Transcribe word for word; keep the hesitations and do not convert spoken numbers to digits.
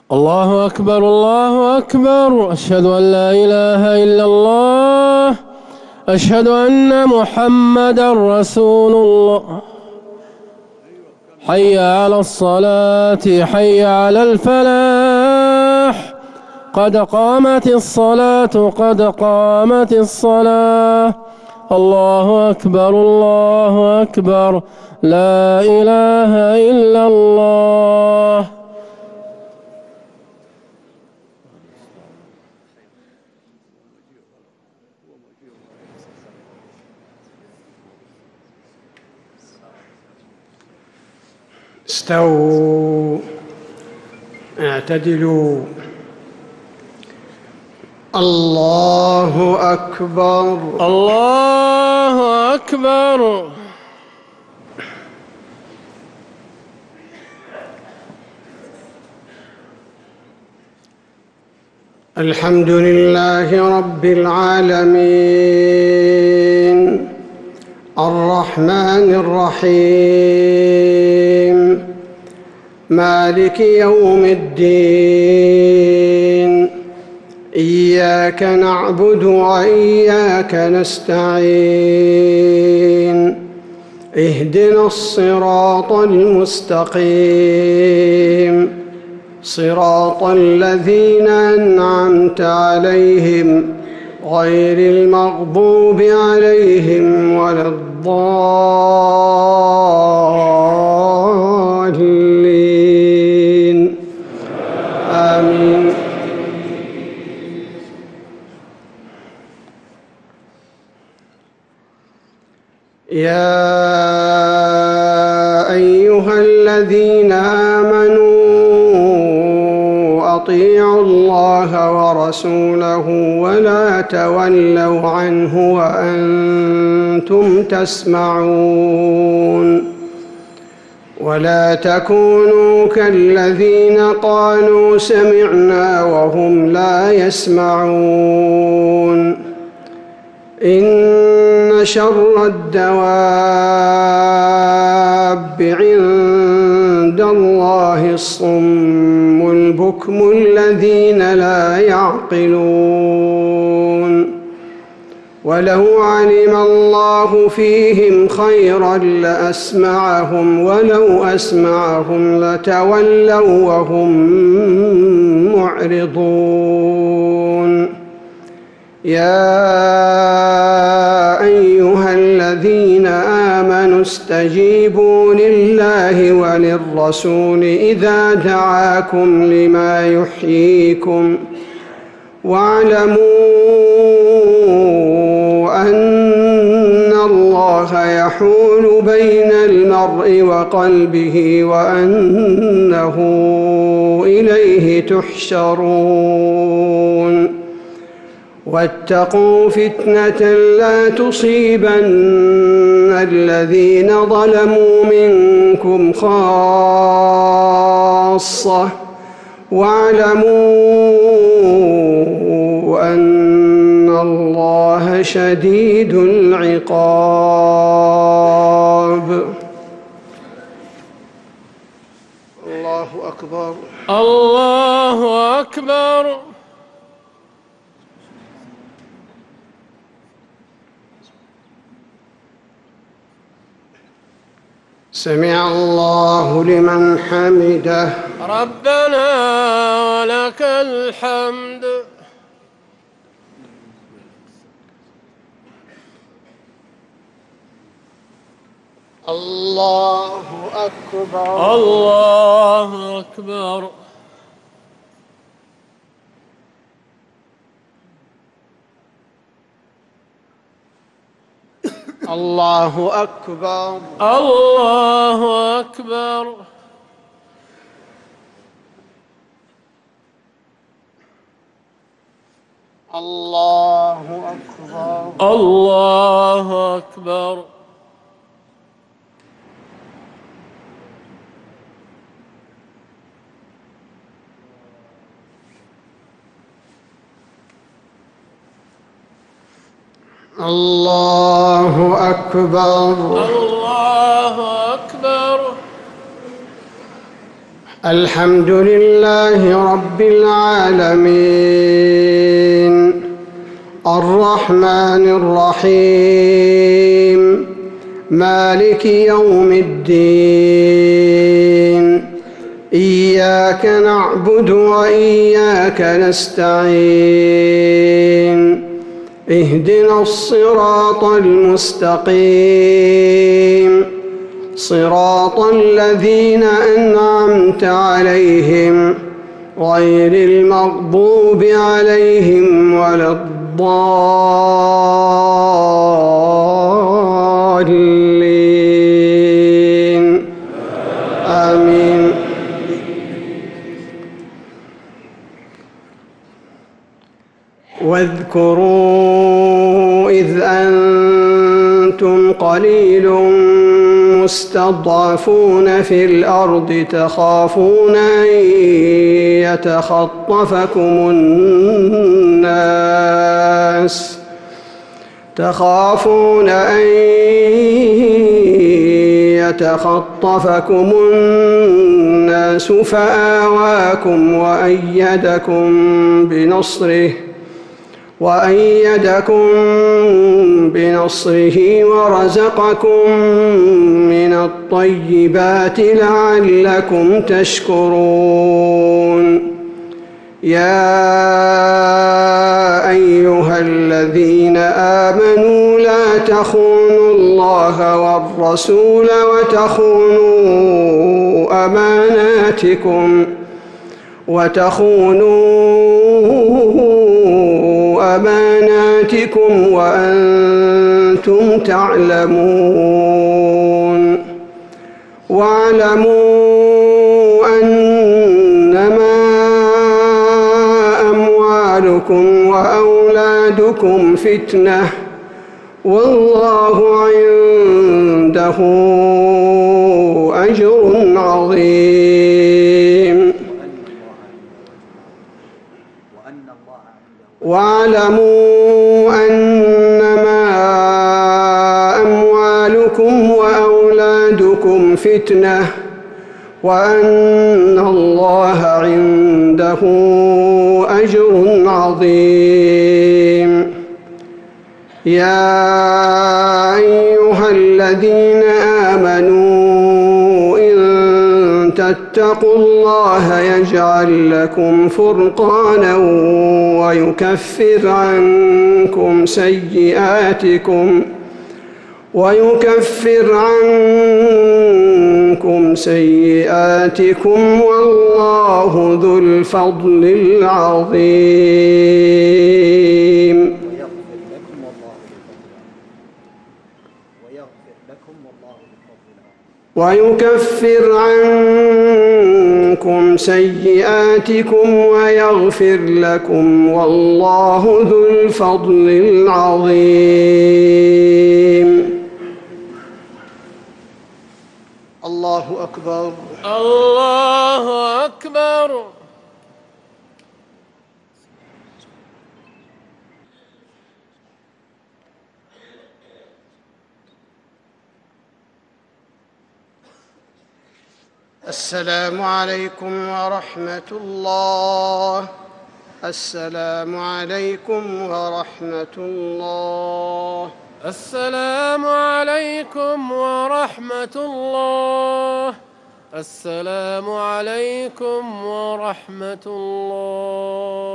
الله أكبر الله أكبر، أشهد أن لا إله إلا الله، أشهد أن محمدا رسول الله. حي على الصلاة، حي على الفلاح، قد قامت الصلاة، قد قامت الصلاة. الله أكبر الله أكبر، لا إله إلا الله. استووا، اعتدلوا. الله أكبر الله أكبر. الحمد لله رب العالمين، الرحمن الرحيم، مالك يوم الدين. إياك نعبد وإياك نستعين، اهدنا الصراط المستقيم، صراط الذين أنعمت عليهم غير المغضوب عليهم ولا الضالين، آمين. يا أيها الذين آمنوا أطيعوا الله ورسوله ولا تولوا عنه وأنتم تسمعون، ولا تكونوا كالذين قالوا سمعنا وهم لا يسمعون. إن شر الدواب عند الله الصم البكم الذين لا يعقلون. ولو علم الله فيهم خيرا لأسمعهم، ولو أسمعهم لتولوا وهم معرضون. يا أيها الذين آمنوا استجيبوا لله وللرسول إذا دعاكم لما يحييكم، واعلموا أن الله يحول بين المرء وقلبه وأنه إليه تحشرون. واتقوا فتنة لا تصيبن الذين ظلموا منكم خاصة، واعلموا أن الله شديد العقاب. الله أكبر الله أكبر. سمع الله لمن حمده. ربنا ولك الحمد. الله أكبر الله أكبر. الله أكبر الله أكبر. الله أكبر الله أكبر. الله أكبر الله أكبر. الحمد لله رب العالمين الرحمن الرحيم مالك يوم الدين إياك نعبد وإياك نستعين اهدنا الصراط المستقيم صراط الذين أنعمت عليهم غير المغضوب عليهم ولا الضالين آمين. واذكروا إذ أنتم قليل مستضعفون في الأرض تخافون أن يتخطفكم الناس تخافون أن يتخطفكم الناس فآواكم وأيدكم بنصره وأيدكم بنصره ورزقكم من الطيبات لعلكم تشكرون. يا أيها الذين آمنوا لا تخونوا الله والرسول وتخونوا أماناتكم وتخونوا أماناتكم وأنتم تعلمون. واعلموا أنما أموالكم وأولادكم فتنة والله عنده أجر عظيم. واعلموا أنما أموالكم وأولادكم فتنة وأن الله عنده أجر عظيم. يا أيها الذين آمنوا إن تتقوا الله يجعل لكم فرقانا ويكفر عنكم سيئاتكم ويكفر عنكم سيئاتكم والله ذو الفضل العظيم. ويكفر عنكم سيئاتكم ويغفر لكم والله ذو الفضل العظيم. الله أكبر. الله أكبر. السلام عليكم ورحمة الله. السلام عليكم ورحمة الله. السلام عليكم ورحمة الله. السلام عليكم ورحمة الله.